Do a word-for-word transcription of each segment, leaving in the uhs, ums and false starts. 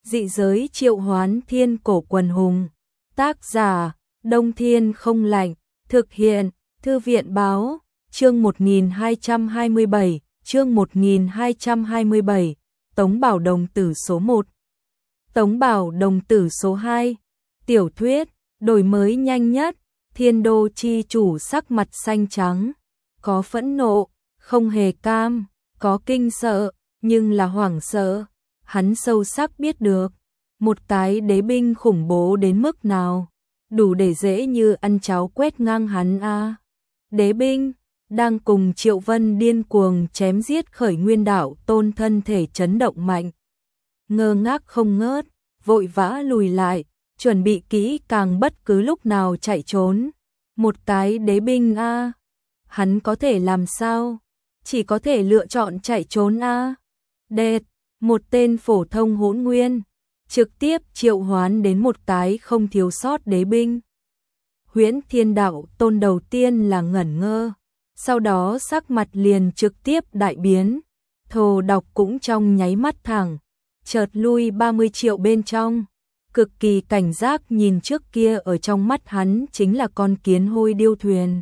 Dị giới triệu hoán thiên cổ quần hùng. Tác giả, Đông Thiên không lạnh. Thực hiện, Thư viện báo, chương một nghìn hai trăm hai mươi bảy, chương một nghìn hai trăm hai mươi bảy, Tống Bảo Đồng tử số một. Tống Bảo Đồng tử số hai. Tiểu thuyết, đổi mới nhanh nhất, Thiên Đô chi chủ sắc mặt xanh trắng, có phẫn nộ, không hề cam, có kinh sợ, nhưng là hoảng sợ. Hắn sâu sắc biết được, một cái đế binh khủng bố đến mức nào, đủ để dễ như ăn cháo quét ngang hắn a. À. Đế binh đang cùng Triệu Vân điên cuồng chém giết Khởi Nguyên Đạo Tôn, thân thể chấn động mạnh, ngơ ngác không ngớt, vội vã lùi lại, chuẩn bị kỹ càng bất cứ lúc nào chạy trốn. Một cái đế binh a, à. Hắn có thể làm sao? Chỉ có thể lựa chọn chạy trốn a. À. Đệt, một tên phổ thông hỗn nguyên, trực tiếp triệu hoán đến một cái không thiếu sót đế binh. Huyễn Thiên Đạo Tôn đầu tiên là ngẩn ngơ, sau đó sắc mặt liền trực tiếp đại biến, thồ độc cũng trong nháy mắt thẳng, chợt lui ba mươi triệu bên trong, cực kỳ cảnh giác nhìn trước kia ở trong mắt hắn chính là con kiến hôi điêu thuyền.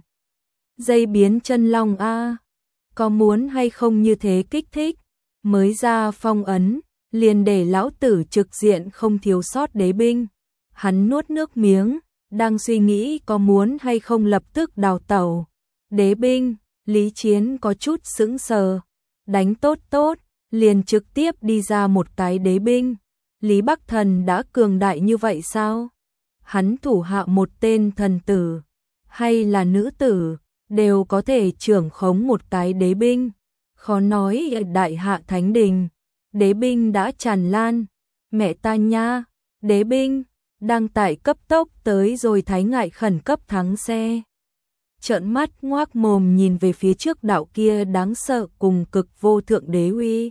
Dây biến chân long a, có muốn hay không như thế kích thích, mới ra phong ấn, liền để lão tử trực diện không thiếu sót đế binh. Hắn nuốt nước miếng, đang suy nghĩ có muốn hay không lập tức đào tẩu. Đế binh, Lý Chiến có chút sững sờ, đánh tốt tốt, liền trực tiếp đi ra một cái đế binh. Lý Bắc Thần đã cường đại như vậy sao? Hắn thủ hạ một tên thần tử, hay là nữ tử, đều có thể trưởng khống một cái đế binh. Khó nói ở Đại Hạ Thánh Đình, đế binh đã tràn lan. Mẹ ta nha, đế binh đang tại cấp tốc tới rồi. Thái Ngại khẩn cấp thắng xe, trợn mắt ngoác mồm nhìn về phía trước đạo kia đáng sợ cùng cực vô thượng đế uy.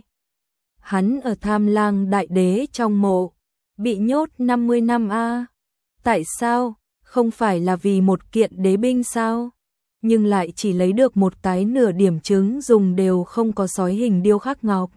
Hắn ở Tham Lang Đại Đế trong mộ, bị nhốt năm mươi năm a. À. Tại sao? Không phải là vì một kiện đế binh sao? Nhưng lại chỉ lấy được một cái nửa điểm trứng dùng đều không có sói hình điêu khắc ngọc.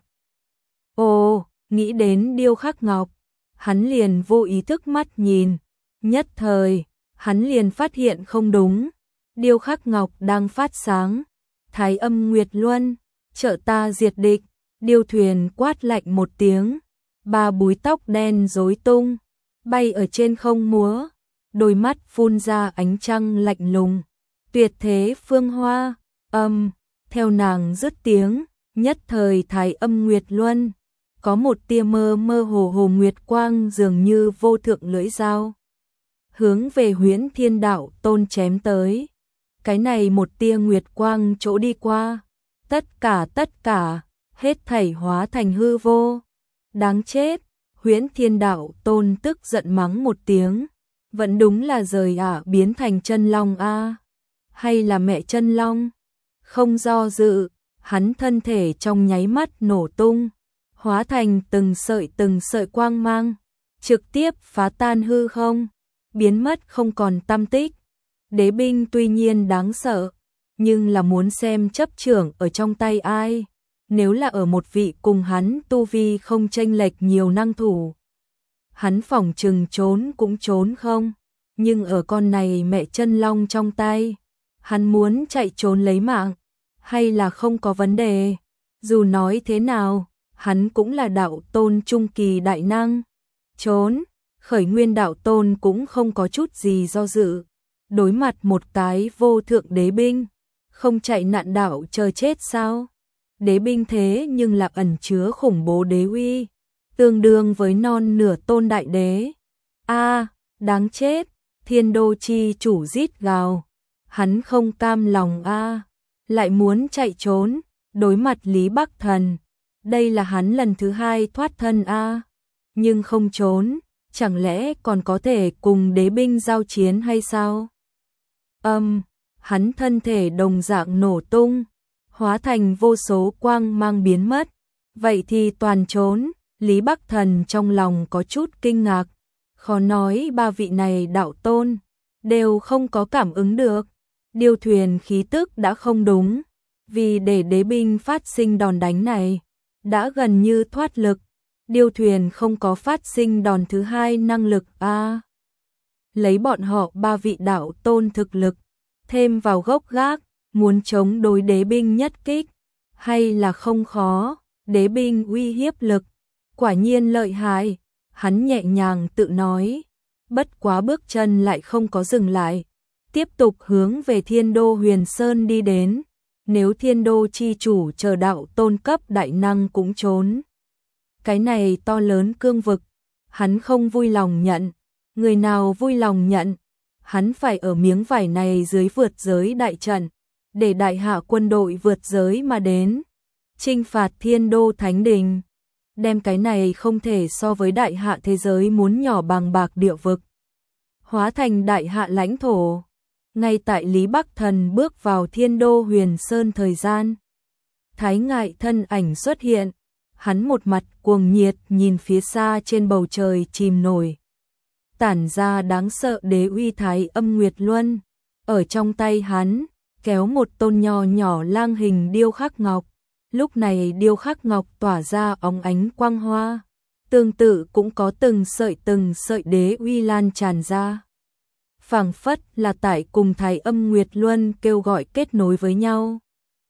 Ồ, nghĩ đến điêu khắc ngọc, hắn liền vô ý thức mắt nhìn, nhất thời, hắn liền phát hiện không đúng, điêu khắc ngọc đang phát sáng. Thái Âm Nguyệt Luân, trợ ta diệt địch. Điêu thuyền quát lạnh một tiếng, ba búi tóc đen rối tung, bay ở trên không múa, đôi mắt phun ra ánh trăng lạnh lùng. Tuyệt thế phương hoa, âm, theo nàng dứt tiếng, nhất thời Thái Âm Nguyệt Luân, có một tia mơ mơ hồ hồ nguyệt quang dường như vô thượng lưỡi dao, hướng về Huyễn Thiên Đạo Tôn chém tới. Cái này một tia nguyệt quang chỗ đi qua, tất cả tất cả, hết thảy hóa thành hư vô. Đáng chết, Huyễn Thiên Đạo Tôn tức giận mắng một tiếng, vẫn đúng là rời ả biến thành chân long a. À. Hay là mẹ chân long? Không do dự, hắn thân thể trong nháy mắt nổ tung, hóa thành từng sợi từng sợi quang mang, trực tiếp phá tan hư không, biến mất không còn tăm tích. Đế binh tuy nhiên đáng sợ, nhưng là muốn xem chấp trưởng ở trong tay ai. Nếu là ở một vị cùng hắn tu vi không chênh lệch nhiều năng thủ, hắn phỏng chừng trốn cũng trốn không, nhưng ở con này mẹ chân long trong tay, hắn muốn chạy trốn lấy mạng, hay là không có vấn đề. Dù nói thế nào, hắn cũng là đạo tôn trung kỳ đại năng. Trốn, Khởi Nguyên Đạo Tôn cũng không có chút gì do dự. Đối mặt một cái vô thượng đế binh, không chạy nạn đảo chờ chết sao? Đế binh thế nhưng là ẩn chứa khủng bố đế uy, tương đương với non nửa tôn đại đế. A, à, đáng chết, Thiên Đô chi chủ rít gào. Hắn không cam lòng a, à, lại muốn chạy trốn, đối mặt Lý Bắc Thần. Đây là hắn lần thứ hai thoát thân a, à, nhưng không trốn, chẳng lẽ còn có thể cùng đế binh giao chiến hay sao? Âm, um, hắn thân thể đồng dạng nổ tung, hóa thành vô số quang mang biến mất. Vậy thì toàn trốn. Lý Bắc Thần trong lòng có chút kinh ngạc, khó nói ba vị này đạo tôn đều không có cảm ứng được. Điêu thuyền khí tức đã không đúng, vì để đế binh phát sinh đòn đánh này, đã gần như thoát lực. điêu thuyền không có phát sinh đòn thứ hai năng lực a. À, lấy bọn họ ba vị đạo tôn thực lực, thêm vào gốc gác, muốn chống đối đế binh nhất kích, hay là không khó, đế binh uy hiếp lực, quả nhiên lợi hại, hắn nhẹ nhàng tự nói, bất quá bước chân lại không có dừng lại, tiếp tục hướng về Thiên Đô Huyền Sơn đi đến, nếu Thiên Đô chi chủ chờ đạo tôn cấp đại năng cũng trốn. Cái này to lớn cương vực, hắn không vui lòng nhận, người nào vui lòng nhận, hắn phải ở miếng vải này dưới vượt giới đại trận, để đại hạ quân đội vượt giới mà đến, chinh phạt Thiên Đô Thánh Đình, đem cái này không thể so với đại hạ thế giới muốn nhỏ bằng bạc địa vực, hóa thành đại hạ lãnh thổ. Ngay tại Lý Bắc Thần bước vào Thiên Đô Huyền Sơn thời gian, Thái Ngại thân ảnh xuất hiện, hắn một mặt cuồng nhiệt nhìn phía xa trên bầu trời chìm nổi, tản ra đáng sợ đế uy Thái Âm Nguyệt Luân, ở trong tay hắn kéo một tôn nho nhỏ lang hình điêu khắc ngọc, lúc này điêu khắc ngọc tỏa ra óng ánh quang hoa, tương tự cũng có từng sợi từng sợi đế uy lan tràn ra, phảng phất là tại cùng Thái Âm Nguyệt Luân kêu gọi kết nối với nhau.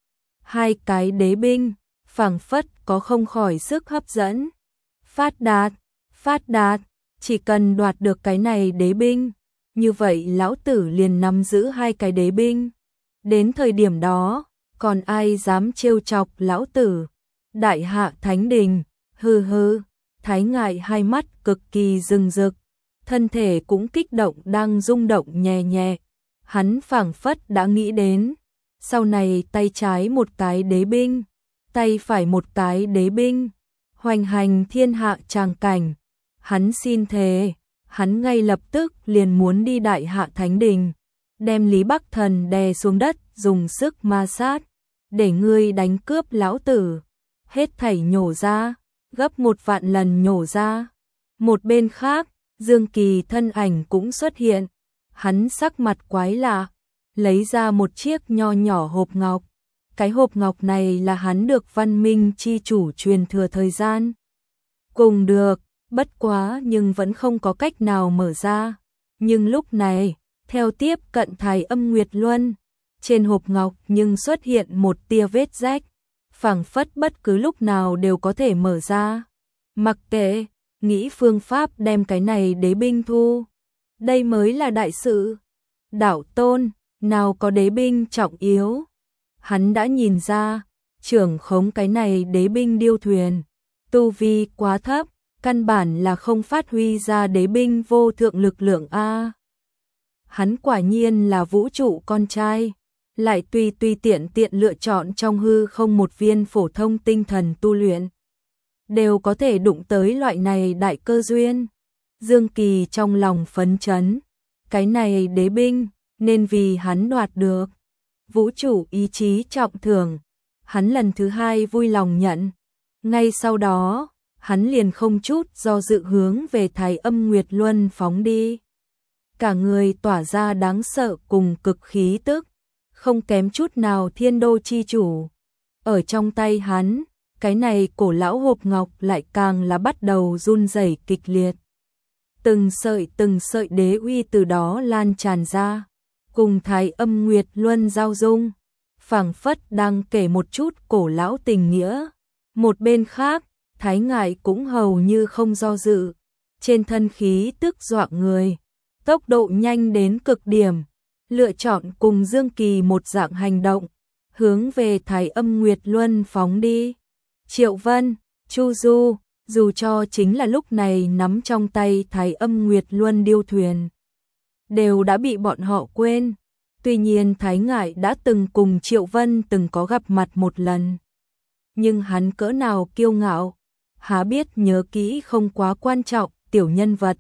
Hai cái đế binh, phảng phất có không khỏi sức hấp dẫn. Phát đạt, phát đạt, chỉ cần đoạt được cái này đế binh, như vậy lão tử liền nắm giữ hai cái đế binh. Đến thời điểm đó, còn ai dám trêu chọc lão tử? Đại hạ Thánh Đình, hừ hừ, Thái Ngại hai mắt cực kỳ rừng rực, thân thể cũng kích động đang rung động nhẹ nhẹ. Hắn phảng phất đã nghĩ đến, sau này tay trái một cái đế binh, tay phải một cái đế binh, hoành hành thiên hạ tràng cảnh. Hắn xin thề, hắn ngay lập tức liền muốn đi Đại Hạ Thánh Đình, đem Lý Bắc Thần đè xuống đất, dùng sức ma sát, để ngươi đánh cướp lão tử, hết thảy nhổ ra, gấp một vạn lần nhổ ra. Một bên khác, Dương Kỳ thân ảnh cũng xuất hiện, hắn sắc mặt quái lạ, lấy ra một chiếc nho nhỏ hộp ngọc. Cái hộp ngọc này là hắn được Văn Minh chi chủ truyền thừa thời gian. Cùng được, bất quá nhưng vẫn không có cách nào mở ra. Nhưng lúc này, theo tiếp cận Thái Âm Nguyệt Luân, trên hộp ngọc nhưng xuất hiện một tia vết rách, phảng phất bất cứ lúc nào đều có thể mở ra. Mặc kệ, nghĩ phương pháp đem cái này đế binh thu. Đây mới là đại sự. Đạo tôn, nào có đế binh trọng yếu. Hắn đã nhìn ra, trưởng khống cái này đế binh điêu thuyền, tu vi quá thấp, căn bản là không phát huy ra đế binh vô thượng lực lượng a. Hắn quả nhiên là vũ trụ con trai, lại tùy tùy tiện tiện lựa chọn trong hư không một viên phổ thông tinh thần tu luyện, đều có thể đụng tới loại này đại cơ duyên. Dương Kỳ trong lòng phấn chấn, cái này đế binh nên vì hắn đoạt được. Vũ trụ ý chí trọng thưởng, hắn lần thứ hai vui lòng nhận. Ngay sau đó, hắn liền không chút do dự hướng về Thái Âm Nguyệt Luân phóng đi. Cả người tỏa ra đáng sợ cùng cực khí tức, không kém chút nào Thiên Đô chi chủ. Ở trong tay hắn, cái này cổ lão hộp ngọc lại càng là bắt đầu run rẩy kịch liệt. Từng sợi từng sợi đế uy từ đó lan tràn ra, cùng Thái Âm Nguyệt Luân giao dung, phảng phất đang kể một chút cổ lão tình nghĩa. Một bên khác, Thái Ngại cũng hầu như không do dự, trên thân khí tức dọa người, tốc độ nhanh đến cực điểm, lựa chọn cùng Dương Kỳ một dạng hành động, hướng về Thái Âm Nguyệt Luân phóng đi. Triệu Vân, Chu Du, dù cho chính là lúc này nắm trong tay Thái Âm Nguyệt Luân điêu thuyền, đều đã bị bọn họ quên. Tuy nhiên Thái Ngại đã từng cùng Triệu Vân từng có gặp mặt một lần, nhưng hắn cỡ nào kiêu ngạo, há biết nhớ kỹ không quá quan trọng, tiểu nhân vật.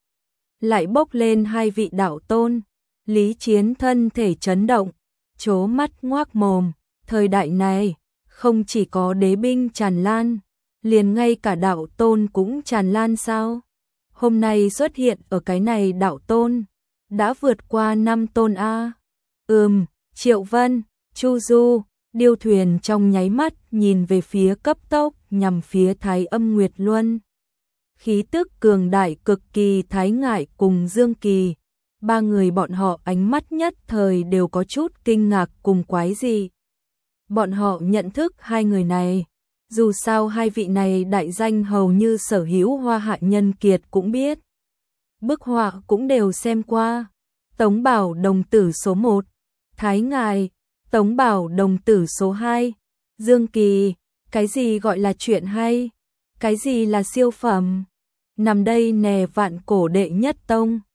Lại bốc lên hai vị đạo tôn, Lý Chiến thân thể chấn động, trố mắt ngoác mồm, thời đại này, không chỉ có đế binh tràn lan, liền ngay cả đạo tôn cũng tràn lan sao? Hôm nay xuất hiện ở cái này đạo tôn, đã vượt qua năm tôn a. Ừm, Triệu Vân, Chu Du, điêu thuyền trong nháy mắt nhìn về phía cấp tốc nhằm phía Thái Âm Nguyệt Luân. khí tức cường đại cực kỳ. Thái Ngại cùng Dương Kỳ, ba người bọn họ ánh mắt nhất thời đều có chút kinh ngạc cùng quái dị. Bọn họ nhận thức hai người này, dù sao hai vị này đại danh hầu như sở hữu Hoa Hạ nhân kiệt cũng biết. Bức họa cũng đều xem qua. Tống Bảo đồng tử số một, Thái Ngại, Tống Bảo đồng tử số hai, Dương Kỳ, cái gì gọi là chuyện hay, cái gì là siêu phẩm. Nằm đây nè vạn cổ đệ nhất tông.